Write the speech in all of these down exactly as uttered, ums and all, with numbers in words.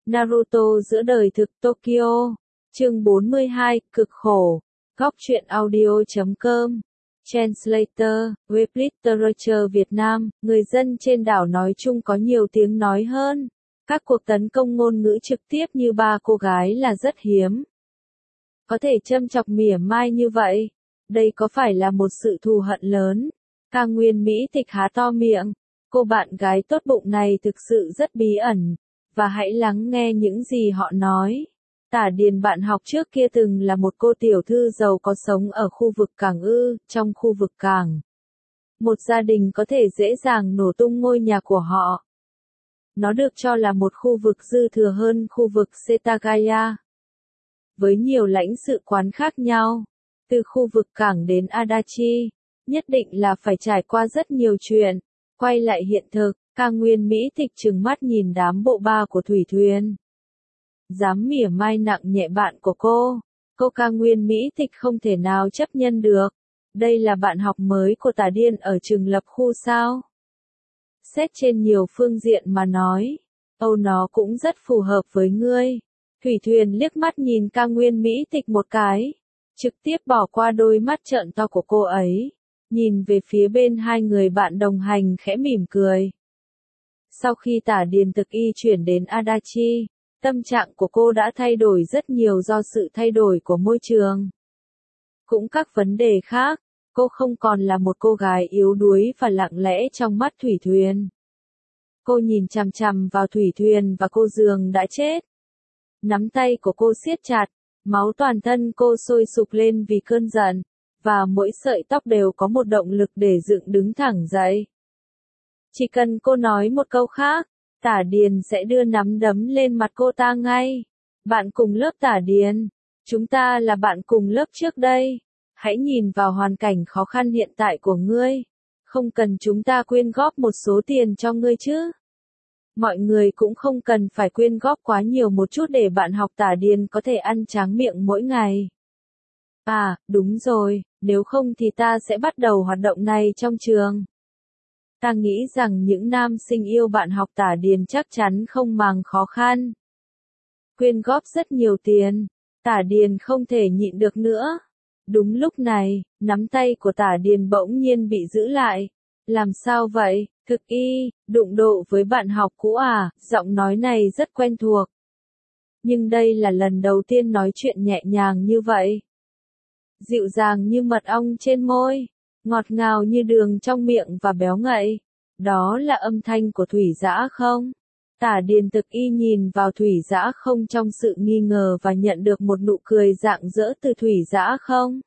Naruto giữa đời thực Tokyo. Chương bốn mươi hai, cực khổ. Góc truyện audio chấm com. Translator, web literature Việt Nam, người dân trên đảo nói chung có nhiều tiếng nói hơn. Các cuộc tấn công ngôn ngữ trực tiếp như ba cô gái là rất hiếm. Có thể châm chọc mỉa mai như vậy. Đây có phải là một sự thù hận lớn? Ca Nguyên Mỹ Tịch há to miệng. Cô bạn gái tốt bụng này thực sự rất bí ẩn. Và hãy lắng nghe những gì họ nói. Tả Điền bạn học trước kia từng là một cô tiểu thư giàu có sống ở khu vực Cảng Ư, trong khu vực Cảng. Một gia đình có thể dễ dàng nổ tung ngôi nhà của họ. Nó được cho là một khu vực dư thừa hơn khu vực Setagaya. Với nhiều lãnh sự quán khác nhau, từ khu vực Cảng đến Adachi, nhất định là phải trải qua rất nhiều chuyện. Quay lại hiện thực, Ca Nguyên Mỹ Tịch trừng mắt nhìn đám bộ ba của Thủy Thuyền. Dám mỉa mai nặng nhẹ bạn của cô, cô Ca Nguyên Mỹ Tịch không thể nào chấp nhận được. Đây là bạn học mới của Tả Điên ở trường lập khu sao? Xét trên nhiều phương diện mà nói, Âu nó cũng rất phù hợp với ngươi. Thủy Thuyền liếc mắt nhìn Ca Nguyên Mỹ Tịch một cái, trực tiếp bỏ qua đôi mắt trợn to của cô ấy, nhìn về phía bên hai người bạn đồng hành khẽ mỉm cười. Sau khi Tả Điền Thực Y chuyển đến Adachi, tâm trạng của cô đã thay đổi rất nhiều do sự thay đổi của môi trường. Cũng các vấn đề khác, cô không còn là một cô gái yếu đuối và lặng lẽ trong mắt Thủy Thuyền. Cô nhìn chằm chằm vào Thủy Thuyền và cô dường đã chết. Nắm tay của cô siết chặt, máu toàn thân cô sôi sục lên vì cơn giận, và mỗi sợi tóc đều có một động lực để dựng đứng thẳng dậy. Chỉ cần cô nói một câu khác, Tả Điền sẽ đưa nắm đấm lên mặt cô ta ngay. Bạn cùng lớp Tả Điền, chúng ta là bạn cùng lớp trước đây. Hãy nhìn vào hoàn cảnh khó khăn hiện tại của ngươi. Không cần chúng ta quyên góp một số tiền cho ngươi chứ. Mọi người cũng không cần phải quyên góp quá nhiều một chút để bạn học Tả Điền có thể ăn tráng miệng mỗi ngày. À, đúng rồi, nếu không thì ta sẽ bắt đầu hoạt động này trong trường. Ta nghĩ rằng những nam sinh yêu bạn học Tả Điền chắc chắn không màng khó khăn. Quyên góp rất nhiều tiền, Tả Điền không thể nhịn được nữa. Đúng lúc này, nắm tay của Tả Điền bỗng nhiên bị giữ lại. Làm sao vậy, Thực Y, đụng độ với bạn học cũ à? Giọng nói này rất quen thuộc. Nhưng đây là lần đầu tiên nói chuyện nhẹ nhàng như vậy. Dịu dàng như mật ong trên môi, ngọt ngào như đường trong miệng và béo ngậy. Đó là âm thanh của Thủy Dã không? Tả Điền Thực Y nhìn vào Thủy Dã không trong sự nghi ngờ và nhận được một nụ cười rạng rỡ từ Thủy Dã không.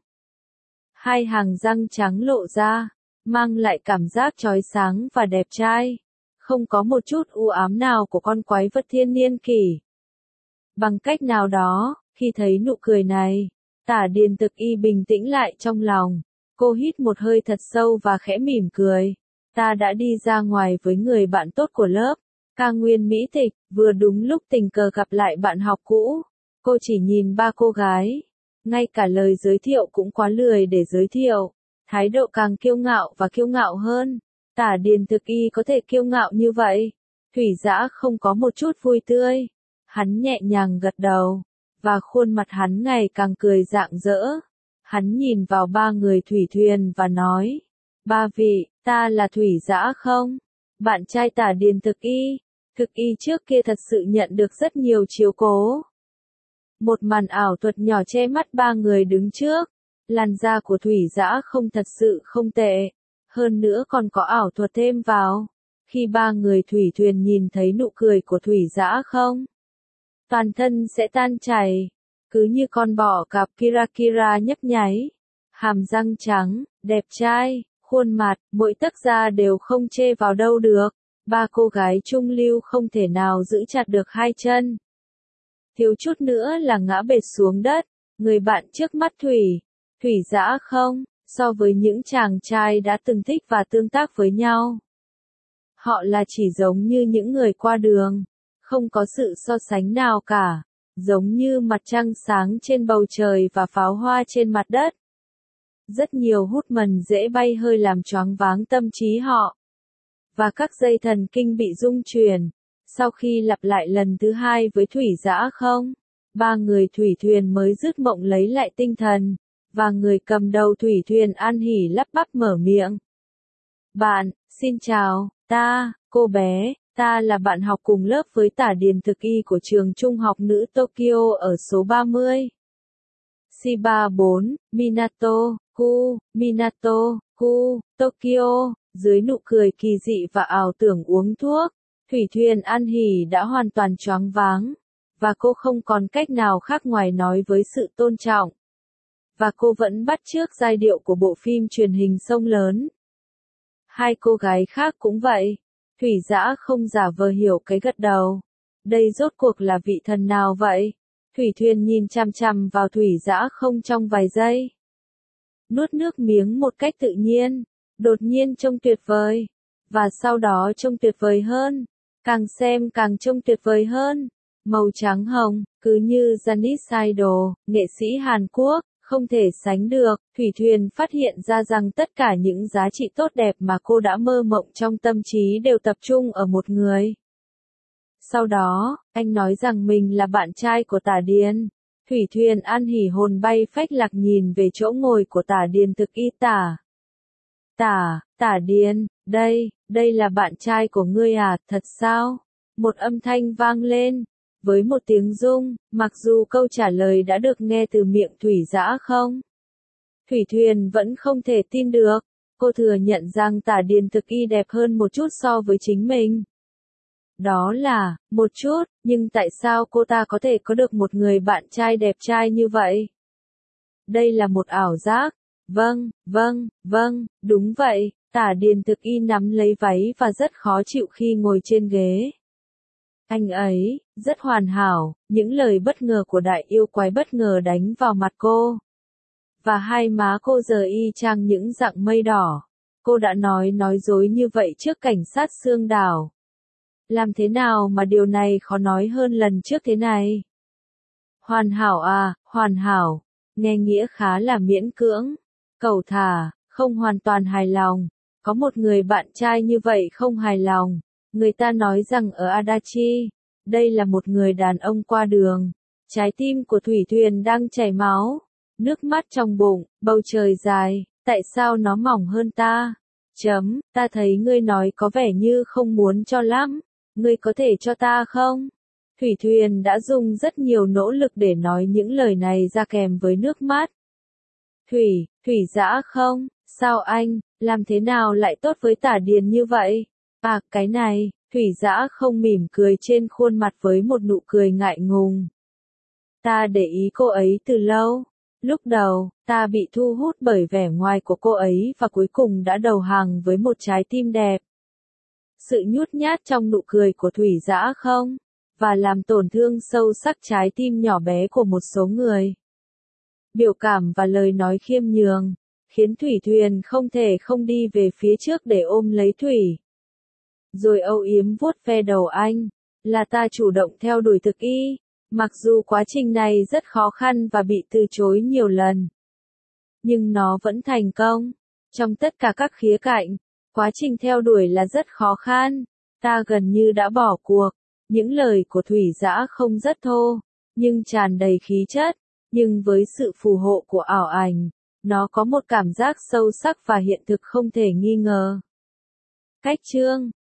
Hai hàng răng trắng lộ ra, mang lại cảm giác chói sáng và đẹp trai. Không có một chút u ám nào của con quái vật thiên niên kỷ. Bằng cách nào đó, khi thấy nụ cười này, Tả Điền Thực Y bình tĩnh lại trong lòng. Cô hít một hơi thật sâu và khẽ mỉm cười. Ta đã đi ra ngoài với người bạn tốt của lớp, Ca Nguyên Mỹ Tịch, vừa đúng lúc tình cờ gặp lại bạn học cũ. Cô chỉ nhìn ba cô gái. Ngay cả lời giới thiệu cũng quá lười để giới thiệu. Thái độ càng kiêu ngạo và kiêu ngạo hơn. Tả Điền Thực Y có thể kiêu ngạo như vậy. Thủy Dã không có một chút vui tươi. Hắn nhẹ nhàng gật đầu. Và khuôn mặt hắn ngày càng cười rạng rỡ. Hắn nhìn vào ba người Thủy Thuyền và nói. Ba vị, ta là Thủy Dã không? Bạn trai Tả Điền Thực Y. Thực Y trước kia thật sự nhận được rất nhiều chiếu cố. Một màn ảo thuật nhỏ che mắt ba người đứng trước. Làn da của Thủy Dã không thật sự không tệ. Hơn nữa còn có ảo thuật thêm vào. Khi ba người Thủy Thuyền nhìn thấy nụ cười của Thủy Dã không, toàn thân sẽ tan chảy. Cứ như con bọ cạp Kira Kira nhấp nháy. Hàm răng trắng, đẹp trai, khuôn mặt, mỗi tấc da đều không chê vào đâu được. Ba cô gái trung lưu không thể nào giữ chặt được hai chân. Thiếu chút nữa là ngã bệt xuống đất. Người bạn trước mắt Thủy, Thủy Dã không, so với những chàng trai đã từng thích và tương tác với nhau. Họ là chỉ giống như những người qua đường. Không có sự so sánh nào cả. Giống như mặt trăng sáng trên bầu trời và pháo hoa trên mặt đất. Rất nhiều hút mần dễ bay hơi làm choáng váng tâm trí họ. Và các dây thần kinh bị rung chuyển. Sau khi lặp lại lần thứ hai với Thủy Dã không, ba người thủy thuyền mới dứt mộng lấy lại tinh thần, và người cầm đầu thủy thuyền An Hỉ lắp bắp mở miệng. Bạn, xin chào, ta, cô bé, ta là bạn học cùng lớp với Tả Điền Thực Y của trường trung học nữ Tokyo ở số ba mươi. C ba bốn, Minato, Ku, Minato, Ku, Tokyo. Dưới nụ cười kỳ dị và ảo tưởng uống thuốc, thủy thuyền An Hỉ đã hoàn toàn choáng váng, và cô không còn cách nào khác ngoài nói với sự tôn trọng. Và cô vẫn bắt chước giai điệu của bộ phim truyền hình Sông Lớn. Hai cô gái khác cũng vậy. Thủy Dã không giả vờ hiểu cái gật đầu. Đây rốt cuộc là vị thần nào vậy? Thủy thuyền nhìn chằm chằm vào Thủy Dã không trong vài giây. Nuốt nước miếng một cách tự nhiên. Đột nhiên trông tuyệt vời. Và sau đó trông tuyệt vời hơn. Càng xem càng trông tuyệt vời hơn. Màu trắng hồng, cứ như Janis Idol, nghệ sĩ Hàn Quốc, không thể sánh được. Thủy thuyền phát hiện ra rằng tất cả những giá trị tốt đẹp mà cô đã mơ mộng trong tâm trí đều tập trung ở một người. Sau đó, anh nói rằng mình là bạn trai của Tả Điền. Thủy thuyền An Hỉ hồn bay phách lạc nhìn về chỗ ngồi của Tả Điền Thực Y. Tả. Tả, Tả Điền, đây, đây là bạn trai của ngươi à, thật sao? Một âm thanh vang lên, với một tiếng rung, mặc dù câu trả lời đã được nghe từ miệng Thủy Dã không. Thủy thuyền vẫn không thể tin được, cô thừa nhận rằng Tả Điền Thực Y đẹp hơn một chút so với chính mình. Đó là, một chút, nhưng tại sao cô ta có thể có được một người bạn trai đẹp trai như vậy? Đây là một ảo giác. Vâng, vâng, vâng, đúng vậy. Tả Điền Thực Y nắm lấy váy và rất khó chịu khi ngồi trên ghế. Anh ấy, rất hoàn hảo, những lời bất ngờ của đại yêu quái bất ngờ đánh vào mặt cô. Và hai má cô giờ y chang những dặng mây đỏ. Cô đã nói nói dối như vậy trước cảnh sát Sương Đảo. Làm thế nào mà điều này khó nói hơn lần trước thế này? Hoàn hảo à, hoàn hảo. Nghe nghĩa khá là miễn cưỡng. Cẩu thả, không hoàn toàn hài lòng. Có một người bạn trai như vậy không hài lòng. Người ta nói rằng ở Adachi, đây là một người đàn ông qua đường. Trái tim của thủy thuyền đang chảy máu. Nước mắt trong bụng, bầu trời dài, tại sao nó mỏng hơn ta? Chấm, ta thấy ngươi nói có vẻ như không muốn cho lắm. Ngươi có thể cho ta không? Thủy thuyền đã dùng rất nhiều nỗ lực để nói những lời này ra kèm với nước mắt. Thủy, Thủy Dã không, sao anh, làm thế nào lại tốt với Tả Điền như vậy? À, cái này, Thủy Dã không mỉm cười trên khuôn mặt với một nụ cười ngại ngùng. Ta để ý cô ấy từ lâu. Lúc đầu, ta bị thu hút bởi vẻ ngoài của cô ấy và cuối cùng đã đầu hàng với một trái tim đẹp. Sự nhút nhát trong nụ cười của Thủy Dã không, và làm tổn thương sâu sắc trái tim nhỏ bé của một số người. Biểu cảm và lời nói khiêm nhường, khiến thủy thuyền không thể không đi về phía trước để ôm lấy Thủy. Rồi âu yếm vuốt ve đầu anh, là ta chủ động theo đuổi Thực Y, mặc dù quá trình này rất khó khăn và bị từ chối nhiều lần. Nhưng nó vẫn thành công. Trong tất cả các khía cạnh, quá trình theo đuổi là rất khó khăn, ta gần như đã bỏ cuộc. Những lời của Thủy Dã không rất thô, nhưng tràn đầy khí chất, nhưng với sự phù hộ của ảo ảnh, nó có một cảm giác sâu sắc và hiện thực không thể nghi ngờ. Cách chương